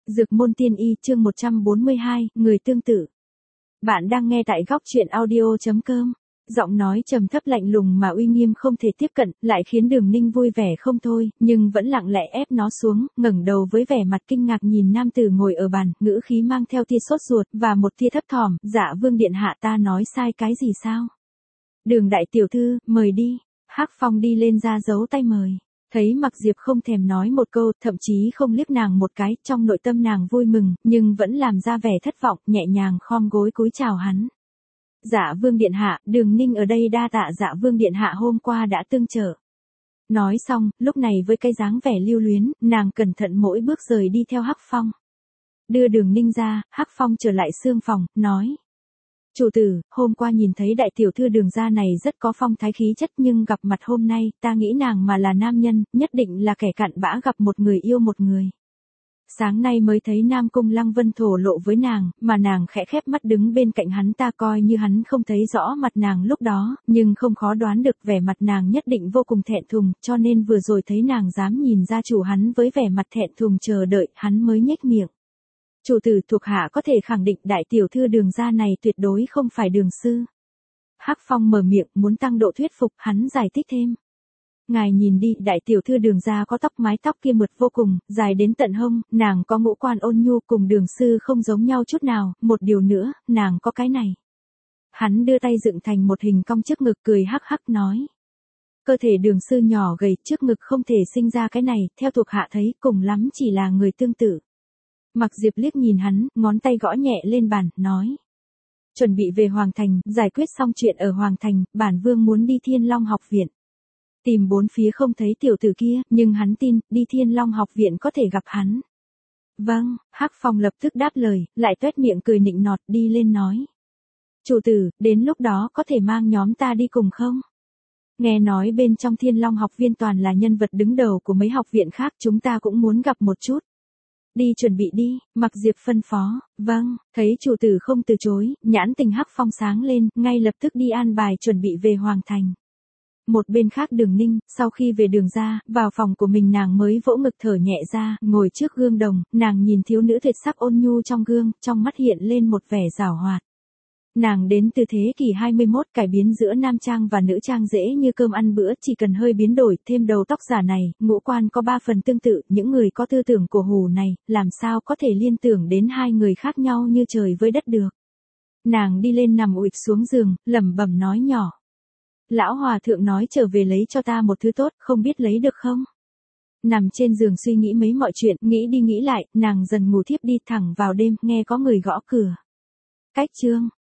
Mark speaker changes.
Speaker 1: Dược môn tiên y chương 142, người tương tự. Bạn đang nghe tại góc truyện audio.com. Giọng nói trầm thấp lạnh lùng mà uy nghiêm không thể tiếp cận, lại khiến Đường Ninh vui vẻ không thôi, nhưng vẫn lặng lẽ ép nó xuống, ngẩng đầu với vẻ mặt kinh ngạc nhìn nam tử ngồi ở bàn, ngữ khí mang theo tia sốt ruột và một tia thấp thỏm. Dạ Vương điện hạ, ta nói sai cái gì sao? Đường đại tiểu thư, mời đi. Hắc Phong đi lên ra dấu tay mời. Thấy Mặc Diệp không thèm nói một câu, thậm chí không liếc nàng một cái, trong nội tâm nàng vui mừng, nhưng vẫn làm ra vẻ thất vọng, nhẹ nhàng khom gối cúi chào hắn. Dạ Vương điện hạ, Đường Ninh ở đây đa tạ Dạ Vương điện hạ hôm qua đã tương trợ. Nói xong, lúc này với cái dáng vẻ lưu luyến, nàng cẩn thận mỗi bước rời đi theo Hắc Phong. Đưa Đường Ninh ra, Hắc Phong trở lại xương phòng, nói. Chủ tử, hôm qua nhìn thấy đại tiểu thư Đường gia này rất có phong thái khí chất, nhưng gặp mặt hôm nay, ta nghĩ nàng mà là nam nhân, nhất định là kẻ cặn bã gặp một người yêu một người. Sáng nay mới thấy Nam Cung Lăng Vân thổ lộ với nàng, mà nàng khẽ khép mắt đứng bên cạnh hắn, ta coi như hắn không thấy rõ mặt nàng lúc đó, nhưng không khó đoán được vẻ mặt nàng nhất định vô cùng thẹn thùng, cho nên vừa rồi thấy nàng dám nhìn gia chủ hắn với vẻ mặt thẹn thùng chờ đợi, hắn mới nhếch miệng. Chủ tử, thuộc hạ có thể khẳng định đại tiểu thư Đường gia này tuyệt đối không phải Đường sư. Hắc Phong mở miệng muốn tăng độ thuyết phục, hắn giải thích thêm. Ngài nhìn đi, đại tiểu thư Đường gia có tóc mái tóc kia mượt vô cùng, dài đến tận hông, nàng có ngũ quan ôn nhu cùng Đường sư không giống nhau chút nào, một điều nữa, nàng có cái này. Hắn đưa tay dựng thành một hình cong trước ngực cười hắc hắc nói. Cơ thể Đường sư nhỏ gầy, trước ngực không thể sinh ra cái này, theo thuộc hạ thấy cùng lắm chỉ là người tương tự. Mặc Diệp liếc nhìn hắn, ngón tay gõ nhẹ lên bàn, nói. Chuẩn bị về Hoàng Thành, giải quyết xong chuyện ở Hoàng Thành, bản vương muốn đi Thiên Long học viện. Tìm bốn phía không thấy tiểu tử kia, nhưng hắn tin, đi Thiên Long học viện có thể gặp hắn. Vâng, Hắc Phong lập tức đáp lời, lại tuét miệng cười nịnh nọt đi lên nói. Chủ tử, đến lúc đó có thể mang nhóm ta đi cùng không? Nghe nói bên trong Thiên Long học viên toàn là nhân vật đứng đầu của mấy học viện khác, chúng ta cũng muốn gặp một chút. Đi chuẩn bị đi, Mặc Diệp phân phó. Vâng, thấy chủ tử không từ chối, nhãn tình Hắc Phong sáng lên, ngay lập tức đi an bài chuẩn bị về Hoàng Thành. Một bên khác Đường Ninh, sau khi về Đường ra, vào phòng của mình nàng mới vỗ ngực thở nhẹ ra, ngồi trước gương đồng, nàng nhìn thiếu nữ tuyệt sắc ôn nhu trong gương, trong mắt hiện lên một vẻ giảo hoạt. Nàng đến từ thế kỷ 21, cải biến giữa nam trang và nữ trang dễ như cơm ăn bữa, chỉ cần hơi biến đổi, thêm đầu tóc giả này, ngũ quan có 3 phần tương tự, những người có tư tưởng cổ hủ này, làm sao có thể liên tưởng đến hai người khác nhau như trời với đất được. Nàng đi lên nằm ụp xuống giường, lẩm bẩm nói nhỏ. Lão hòa thượng nói trở về lấy cho ta một thứ tốt, không biết lấy được không? Nằm trên giường suy nghĩ mấy mọi chuyện, nghĩ đi nghĩ lại, nàng dần ngủ thiếp đi, thẳng vào đêm, nghe có người gõ cửa. Cách chương